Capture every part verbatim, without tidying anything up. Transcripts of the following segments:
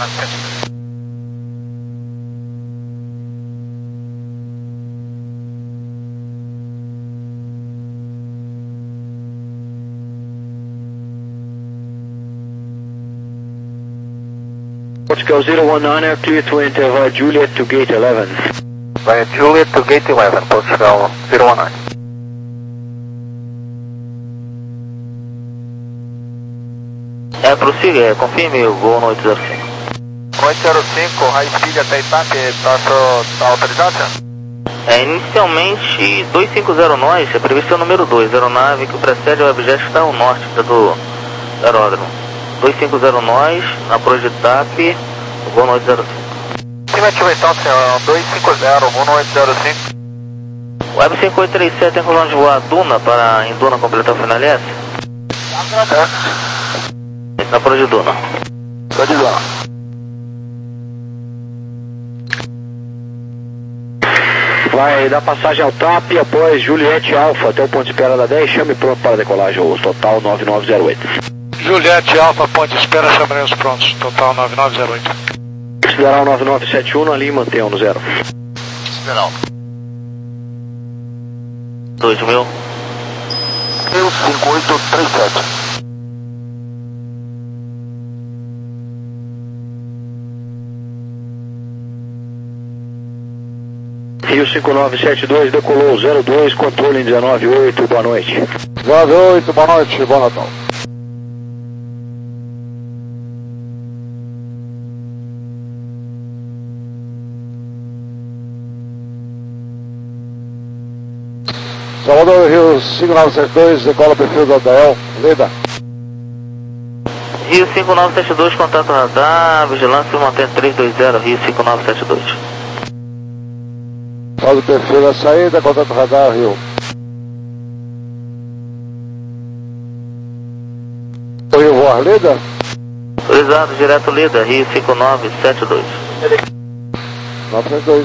nove sete dois. Portugal zero one nine, clear to enter via Juliet to gate eleven. Via Juliet to gate eleven, Portugal zero one nine. É, prossiga, é, confirme o voo no oito zero cinco. oito zero cinco, high speed até Itape, está autorizado? É, inicialmente, dois cinco zero nós, é previsto o número dois, aeronave que precede o objeto está ao norte do aeródromo. dois cinco zero nós, na proa de Itape, o voo no oito zero cinco. Estimativa então, senhor, dois cinco zero, voo no oito zero cinco. Web cinco oito três sete tem coluna de voar Duna para em Duna completar o final S? Na proa de Duna. Proa de Duna. Vai dar passagem ao T A P após Juliette Alpha até o ponto de espera da dez, chame pronto para decolagem, o total nove nove zero oito. Juliette Alpha, ponto de espera, chamaremos prontos, total nove nove zero oito. Considerar o nove nove sete um, ali mantenham no zero. Considerar. dois mil. Eu cinco oito três sete. Rio cinco nove sete dois, decolou zero dois, controle em dezenove oito, boa noite. dezenove oito, boa noite, bom Natal. Salvador, Rio cinco nove sete dois, decola perfil da Dael, Leda. Rio cinco nove sete dois, contato radar, vigilância mantém três dois zero, Rio cinco nove sete dois. Faz o perfil da saída, contato radar, Rio. O Rio voar Leda? Autorizado, direto Leda, Rio cinco nove sete dois. nove sete dois.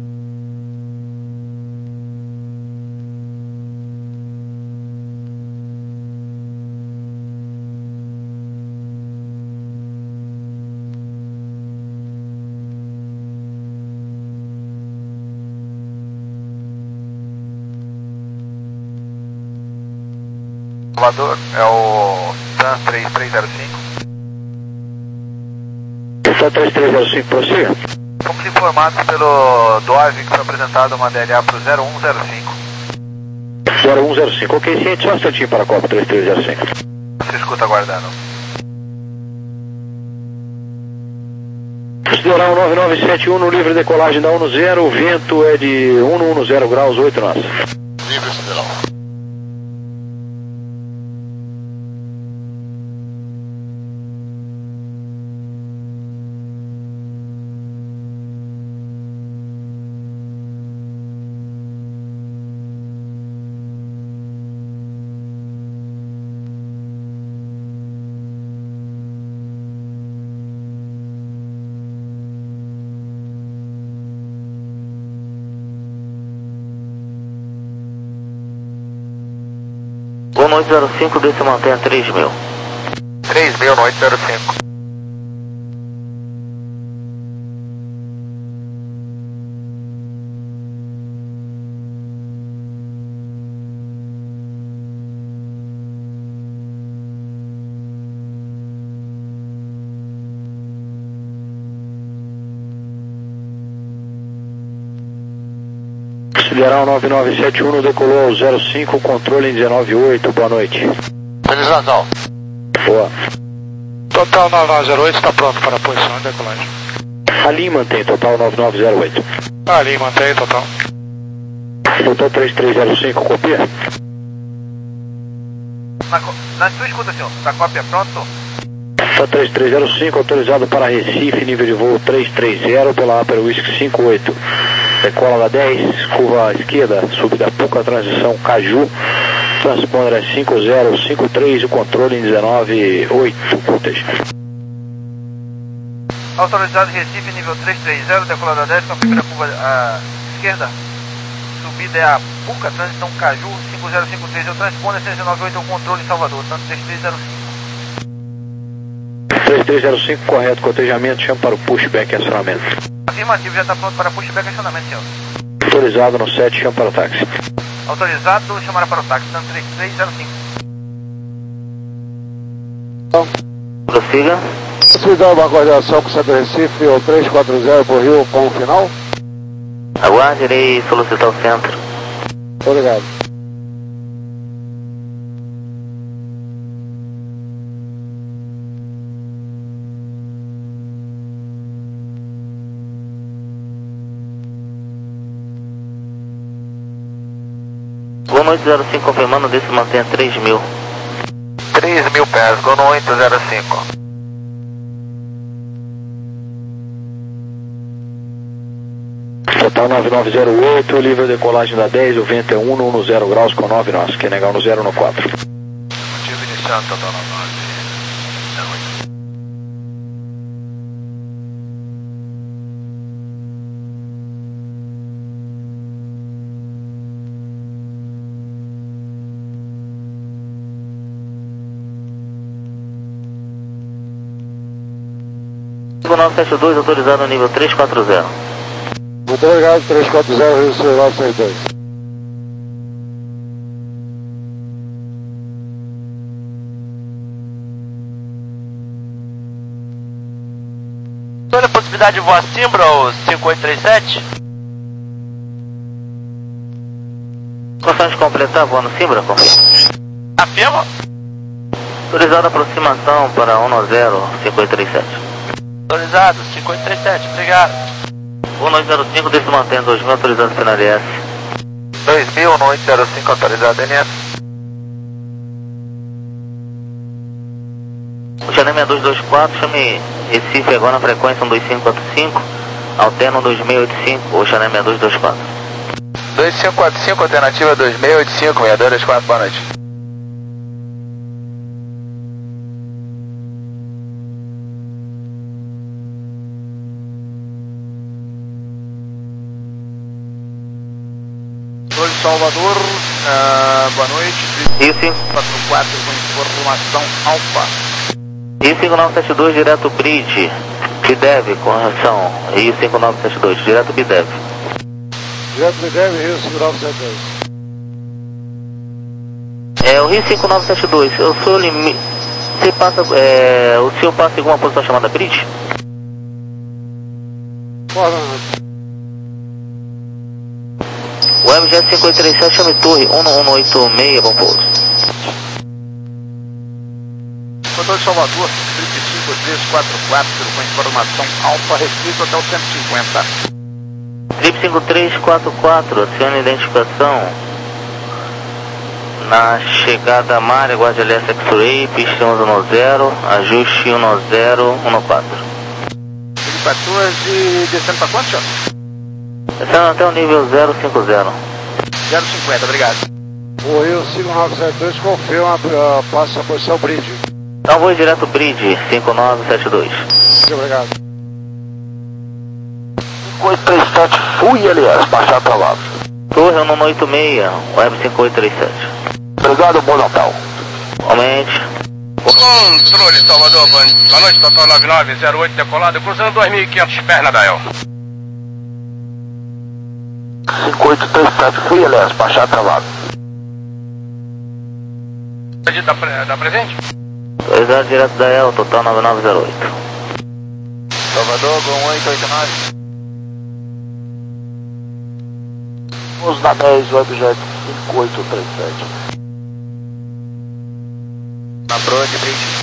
Salvador, é o TAN três três zero cinco. TAN três três zero cinco, prossiga. Fomos informados pelo D O A V que foi apresentado uma D L A para o zero um zero cinco. zero um zero cinco, ok, ciente, só um instantinho para a Copa três três zero cinco. Você escuta aguardando. Considerar o nove nove sete um no livre decolagem da um no zero, o vento é de um no zero graus, oito nós. Livre federal. Voo no oito zero cinco, desce mantenha três mil. três mil no oito zero cinco. Considerar o nove nove sete um no decolou ao zero cinco, controle em dezenove oito, boa noite. Feliz Natal. Boa. Total nove nove zero oito está pronto para a posição de decolagem. Ali mantém, total nove nove zero oito. Ali mantém, total. Total três três zero cinco, copia. Na, na sua escuta, senhor, da cópia pronto? Total três três zero cinco, autorizado para Recife, nível de voo três três zero, pela Upper Whisky cinco oito. Decola da dez, curva à esquerda, subida Puca, transição Caju, transponder é cinco zero cinco três, o controle em dezenove oito, proteja. Autorizado Recife, nível três três zero, decola da dez, com a primeira curva à esquerda, subida é a Puca, transição Caju, cinco zero cinco três, o transponder é dezenove oito, o controle em Salvador, tanto três três zero cinco. três três três zero cinco, correto, cotejamento, chama para o pushback e acionamento. Afirmativo, já está pronto para pushback e acionamento, senhor. Autorizado no sete, chama para o táxi. Autorizado, chamará para o táxi, dando três três zero cinco. Prossiga. Possibilidade uma coordenação com o Centro Recife, ou três quatro zero para o Rio, com o final? Aguarde, irei solicitar o centro. Obrigado. Gol no oito zero cinco confirmando, desse mantenha três mil. três mil pés, Gol no oito zero cinco. Total nove nove zero oito, livre decolagem da dez, o vento é um no zero graus com nove nós, quer negar no zero no quatro. Motivo inicial, total nove nove zero oito. cinco nove sete dois, autorizado no nível três quatro zero. Muito obrigado, três quatro zero, Rio Sul nove seis dois. Olha a possibilidade de voar Simbra, o cinco oito três sete? Condições de completar, voando Simbra, confirma. Afirma? Autorizada aproximação para um zero cinco oito três sete. Autorizado, cinco oito três sete, obrigado. um oito zero cinco, desse mantém dois mil, autorizado final L S. dois mil, um oito zero cinco, autorizado N S. O Xané seis dois dois quatro, chame Recife agora na frequência um dois cinco quatro cinco, alterna um dois seis oito cinco, ou Xané seis dois dois quatro. dois cinco quatro cinco, alternativa dois seis oito cinco, seis dois dois quatro, boa noite. Salvador, uh, boa noite. Rio cinco quatro quatro com informação alfa. Rio cinco nove sete dois, direto Bridge. Bidev, correção. Rio cinco nove sete dois, direto Bidev. Direto Bidev, Rio cinco nove sete dois. É, o Rio cinco nove sete dois, eu sou limite. Você passa. É, o senhor passa em alguma posição chamada Bridge? Boa noite. O M G cinco oito três sete, chame torre um um oito seis, bom pouso. Controle de Salvador, trinta e cinco três quatro quatro, com informação alfa, restrito até o cento e cinquenta. Trip cinco três quatro quatro, acione a identificação. Na chegada à Mária, guarde L S X-Ray, pista onze zero, ajuste um zero um quatro. quatorze, descendo para quanto, senhor? Descendo até o nível zero cinco zero. zero cinquenta, obrigado. O Rio cinco nove sete dois confirma, uh, passa a posição Bridge. Então vou direto Bridge cinco nove sete dois. Muito obrigado. cinco oito três sete, fui L S, baixar aprovado. Torre um um oito seis, web cinco oito três sete. Obrigado, bom Natal. Aumente. Controle Salvador, boa noite, total nove nove zero oito, decolado, cruzando dois mil e quinhentos pés na Dael. cinco oito três sete, fui L S, baixar aprovado. Dá, pre, dá presente? Autorizado direto da E L, total nove nove zero oito. Salvador, com oito oito nove. Pouso na dez, webjet cinco oito três sete. Na Broad Bridge.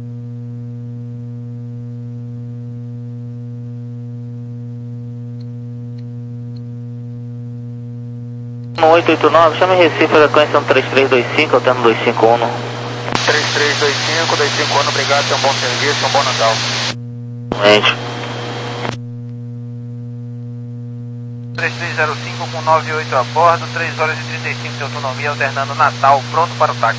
oito oito nove, chame Recife, frequência um três três dois cinco, alterno dois cinco um. três três dois cinco, dois cinco um, obrigado, tenha um bom serviço, um bom Natal. Aumente. três três zero cinco com nove oito a bordo, três horas e trinta e cinco de autonomia, alternando Natal, pronto para o táxi.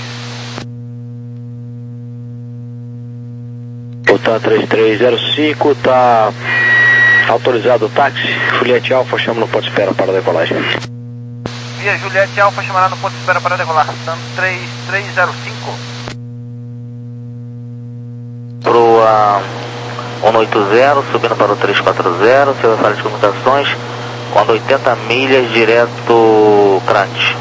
Total três três zero cinco, tá autorizado o táxi. Juliette Alfa, chama no ponto de espera para a decolagem. Via Juliette Alfa, chamará no ponto de espera para decolar, dando três três zero cinco. Pro a cento e oitenta, subindo para o trezentos e quarenta, seu Wi-Fi de comunicações, com oitenta milhas direto Crante.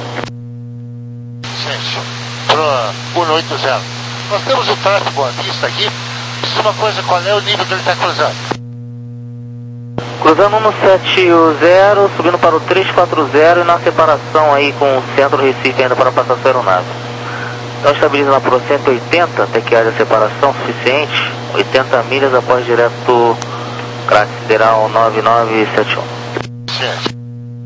Gente, para o cento e oitenta. Nós temos o tráfego à vista aqui. Diz uma coisa, qual é o nível que ele está cruzando? Cruzando no setenta, subindo para o trezentos e quarenta e na separação aí com o centro Recife ainda para passar sua aeronave. Então estabiliza lá para o cento e oitenta, até que haja separação suficiente, oitenta milhas após direto Crate Sideral nove nove sete um. Certo.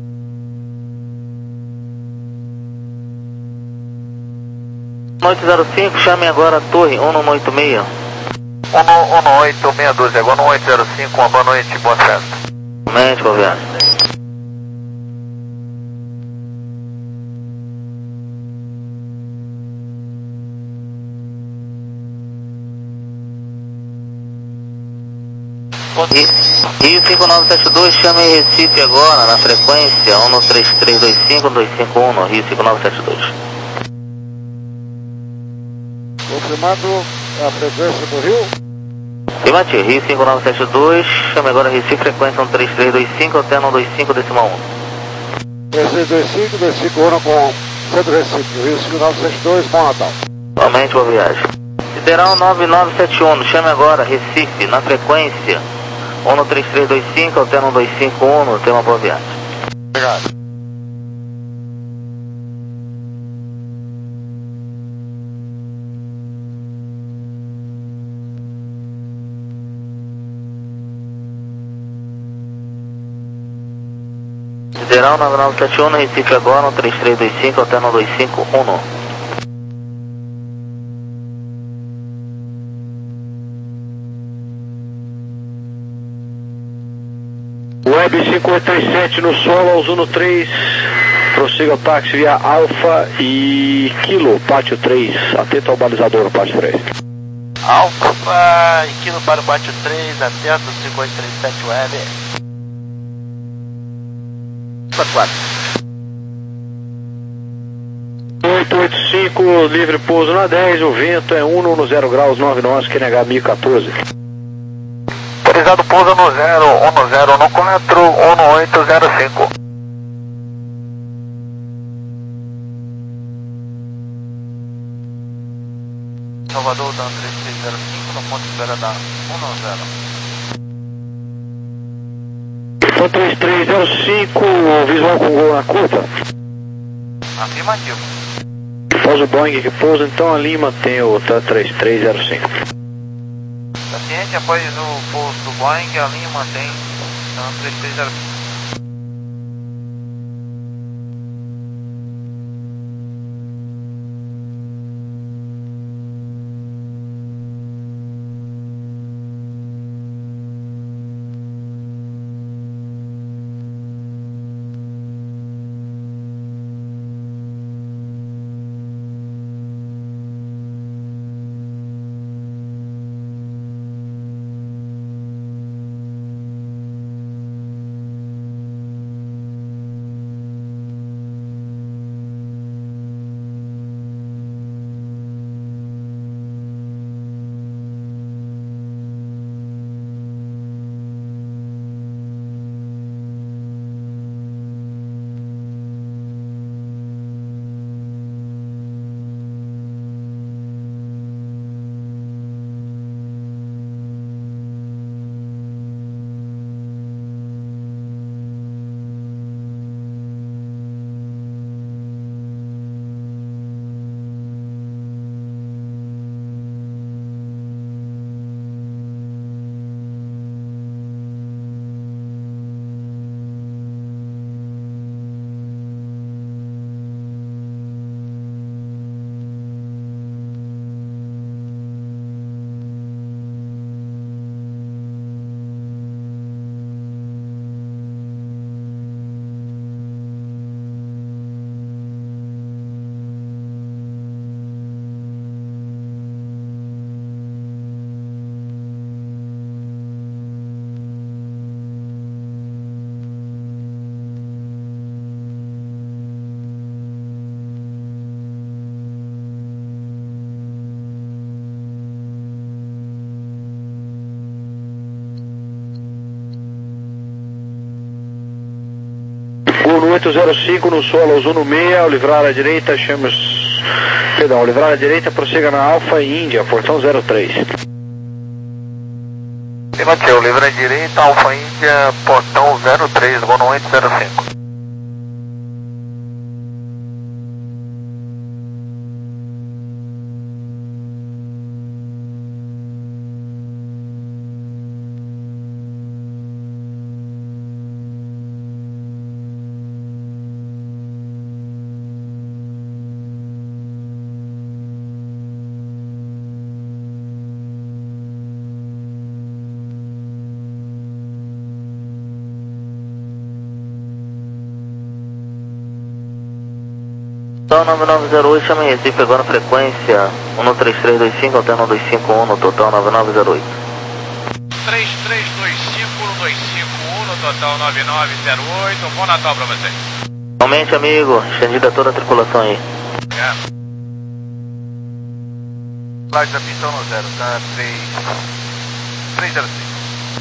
Noite zero cinco, chame agora a torre um nove oito seis. um nove oito seis doze, agora um oito zero cinco, uma boa noite, boa festa. Mente, boa viagem. Rio cinco nove sete dois, chame Recife agora, na frequência um no três três dois cinco dois cinco um no Rio cinco nove sete dois. Confirmado a frequência do Rio. Afirmativo, Rio cinco nove sete dois, chame agora Recife, frequência um três três dois cinco, até um dois cinco decimal um. três três dois cinco, dois cinco um com Centro Recife, Rio cinco nove sete dois, bom Natal. Somente boa viagem. Sideral nove nove sete um, chame agora Recife, na frequência um no três três dois cinco, até um dois cinco um, tenha uma boa viagem. Obrigado. Sideral nove nove sete um, no Recife agora, um três três dois cinco, até um dois cinco um. Web cinco oito três sete no solo, Ozono três, prossiga o táxi via Alfa e Kilo, pátio três, atento ao balizador no pátio três. Alfa e Kilo para o pátio três, atento cinco oito três sete Web. quatro quatro. oito oito cinco, livre pouso na dez, o vento é um no zero graus, nove nós, Q N H mil e quatorze. Autorizado pouso no zero, um no zero, um no quatro, um no oito zero cinco. Salvador, da três três zero cinco, no ponto de espera da um no zero. Então três três zero cinco, visual com gol na curva. Afirmativo. Faz o Boeing que pousa, então ali mantém o três três zero cinco. Paciente, após o pouso do Boeing, a linha mantém então, três três zero cinco. oito zero cinco no solo, Zuno seis, ao livrar à direita, chamos... Perdão, ao livrar à direita, prossiga na Alfa Índia, portão zero três. Mateu, livra à direita, Alfa Índia, portão zero três, voo no oito zero cinco. Total nove nove zero oito, chama em Recife agora, frequência um três três dois cinco, alterno dois cinco um no total nove nove zero oito. três três dois cinco, um dois cinco um no total nove nove zero oito, bom Natal pra vocês. Aumente, amigo, estendida toda a tripulação aí. É. Flash da pistão no zero, tá? três zero cinco.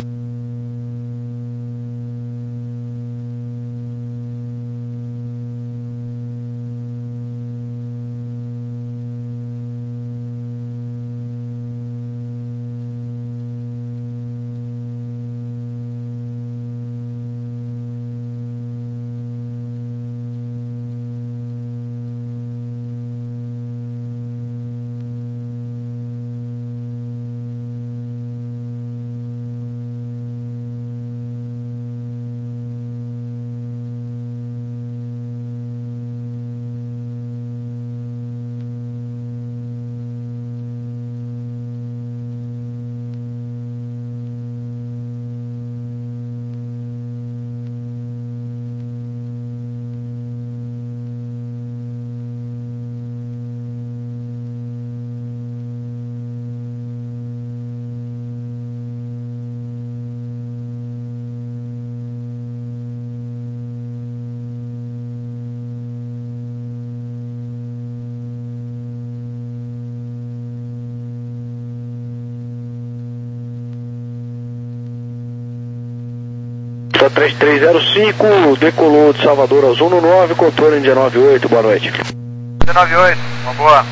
três três zero cinco, decolou de Salvador ao Zuno nove, contorno em dezenove oito, boa noite. dezenove oito, uma boa.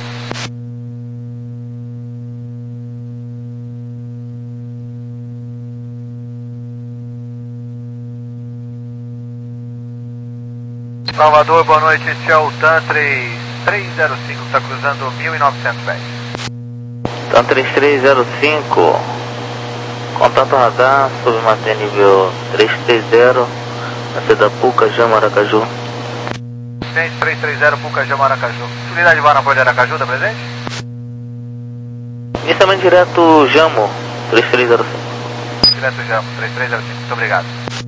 Salvador, boa noite, este é o TAM três três zero cinco, está cruzando mil e novecentos pés. TAM três três zero cinco, contato radar, submater nível três três zero, na seda Pucajá, Maracaju. Gente, três três zero, Pucajá, Maracaju. Unidade de voo na Porta de Aracaju, está presente? Inicialmente direto Jamo, três três zero cinco. Direto Jamo, três três zero cinco, muito obrigado.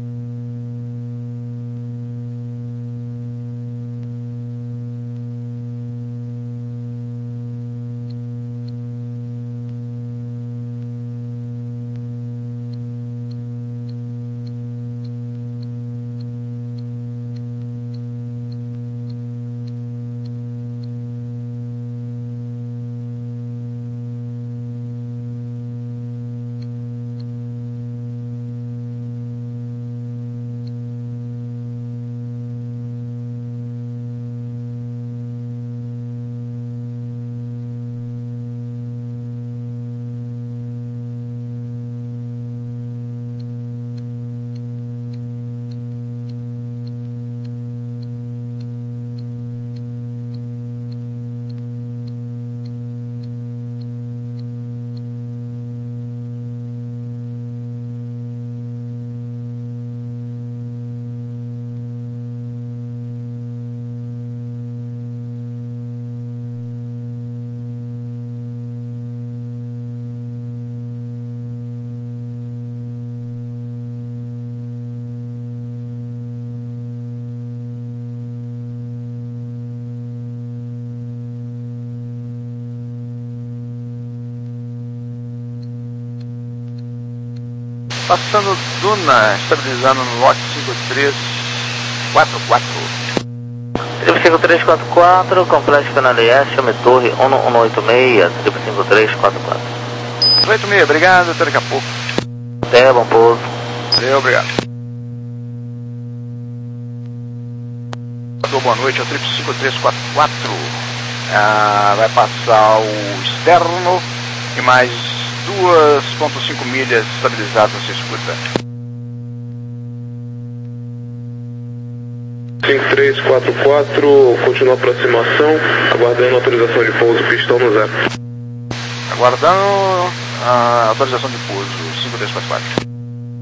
Passando Duna, estabilizando no lote cinco três quatro quatro. cinco três quatro quatro, complexo Canal S, chame torre um um oito seis, cinco três quatro quatro. oito seis, obrigado, até daqui a pouco. Até, bom pouso. Valeu, obrigado. Boa noite, é o trip cinco três quatro quatro. Ah, vai passar o externo e mais duas vírgula cinco milhas estabilizadas, você escuta. cinco três quatro quatro, continua a aproximação, aguardando autorização de pouso, pistão no zero. Aguardando a autorização de pouso, cinco três quatro quatro.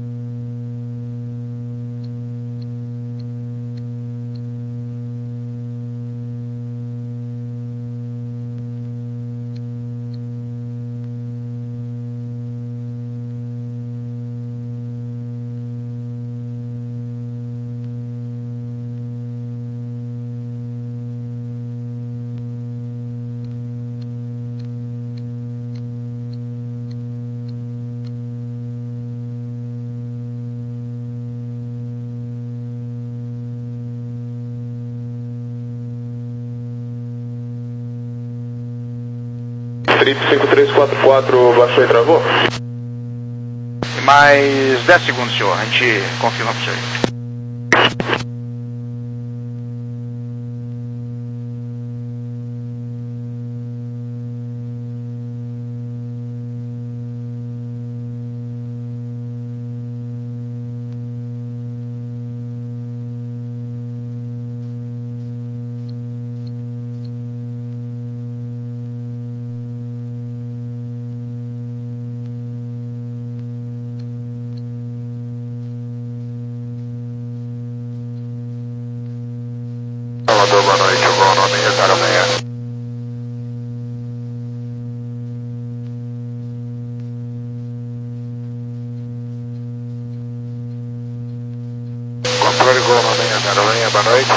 Trip cinco três quatro quatro, baixou e travou? E mais dez segundos, senhor, a gente confirma para o senhor. Salvador, boa noite, o voo nove seis zero seis. Controle Gol nove seis zero seis, boa noite.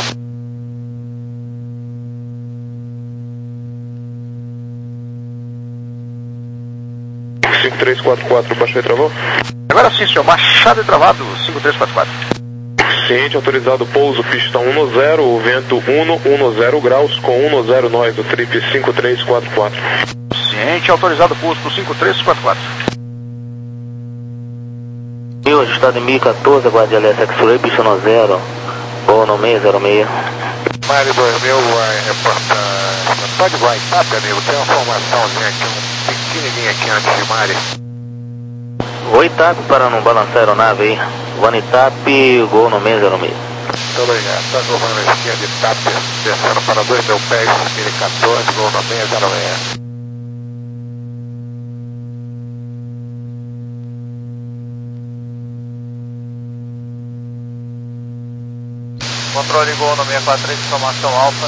cinco três quatro quatro, baixou e travou? Agora sim, senhor, baixado e travado, cinco três quatro quatro. Ciente, autorizado pouso, pistão um no zero, o vento um no zero graus, com um no zero nós, do trip cinco três quatro quatro. Ciente, autorizado pouso pro cinco três quatro quatro. Mil, ajustado em mil e quatorze, aguarde L S X-Ray, pista no zero, voo no seis zero seis. Mari dois mil, vai reportar. Pode vai, tá, amigo? Tem uma formaçãozinha aqui, um pequenininho aqui antes de Mari. Oi, T A P para não balançar a aeronave aí. One T A P, gol no seis zero seis. Muito obrigado. Tá curvando a esquerda de T A P, descendo para dois mil pés, mil e quatorze, gol no seis zero seis. Controle Gol no seis quatro três, informação alfa.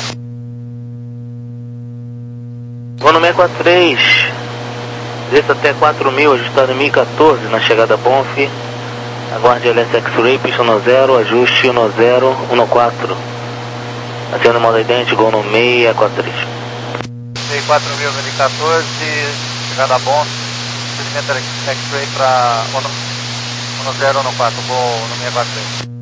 Gol no seis quatro três. Desça até quatro mil, ajustado em mil e quatorze na chegada Bonf. Aguarde L S X-Ray, pista no zero, ajuste no zero, um no quatro. Aciona modo idêntico, gol no seis quatro três. seis quatro mil, mil e quatorze, chegada Bonf. Procedimento X-Ray para um no zero, um no quatro, gol no seis quatro três.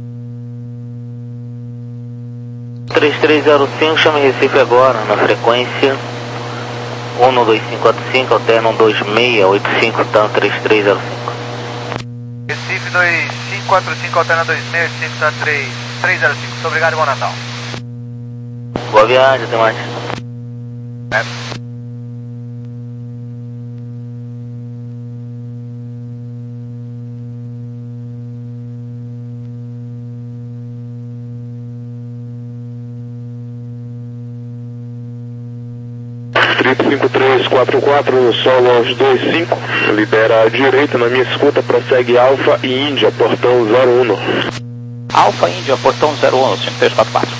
três três zero cinco, chama Recife agora, na frequência um no dois cinco quatro cinco, alterna um dois seis oito cinco, tá, três três zero cinco. Recife dois cinco quatro cinco, alterna dois seis oito cinco, tá, três três zero cinco. Muito obrigado e bom Natal. Boa viagem, até mais. É. Trip cinco três quatro quatro, solo aos dois cinco, libera a direita na minha escuta, prossegue Alfa e Índia, portão zero um. Alfa Índia, portão zero um, cinco três quatro quatro.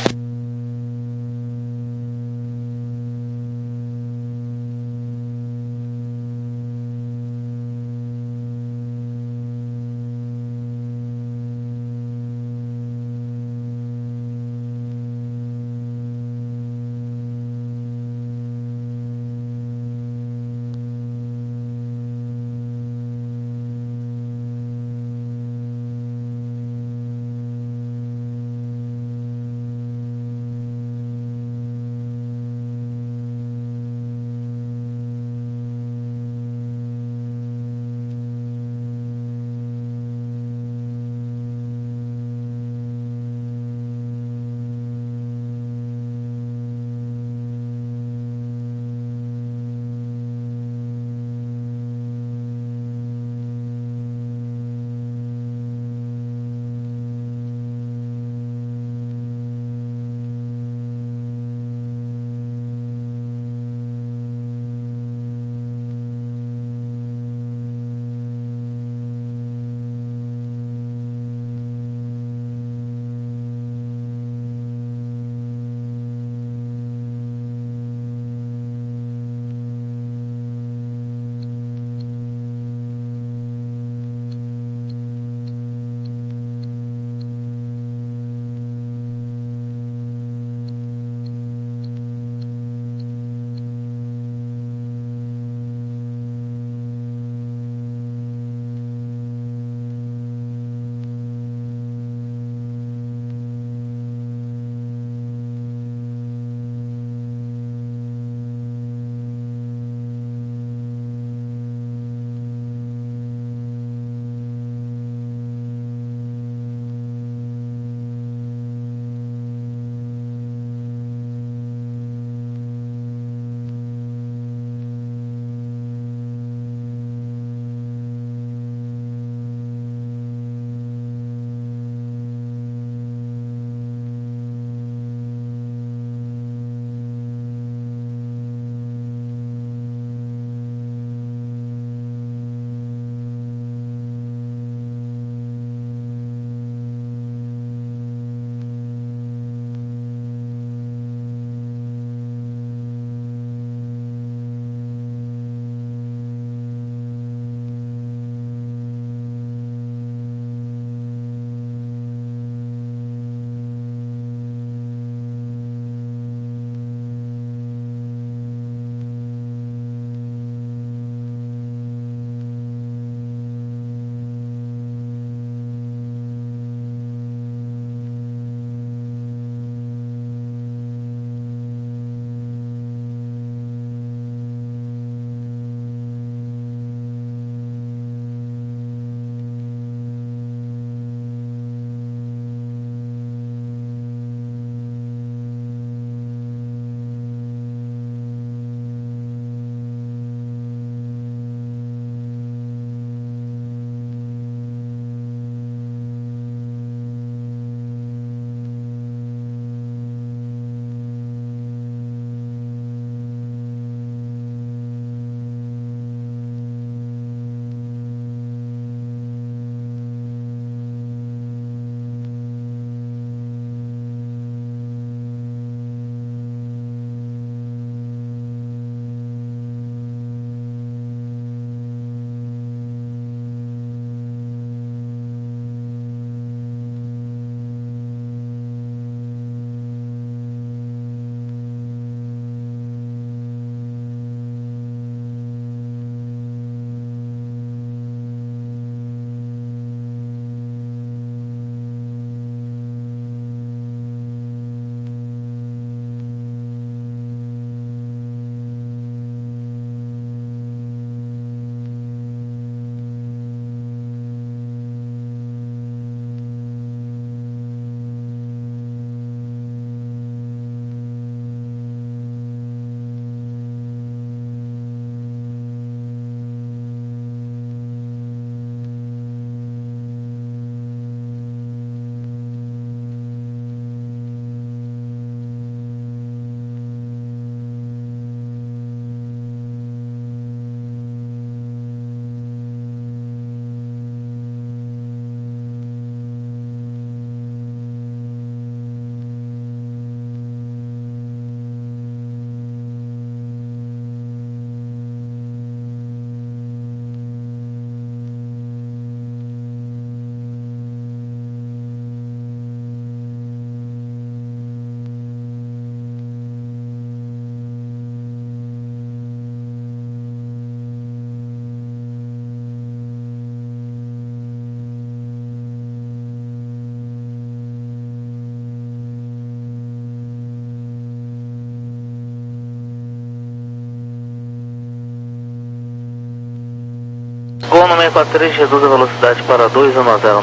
Tom no seis quatro três, reduz a velocidade para dois um zero.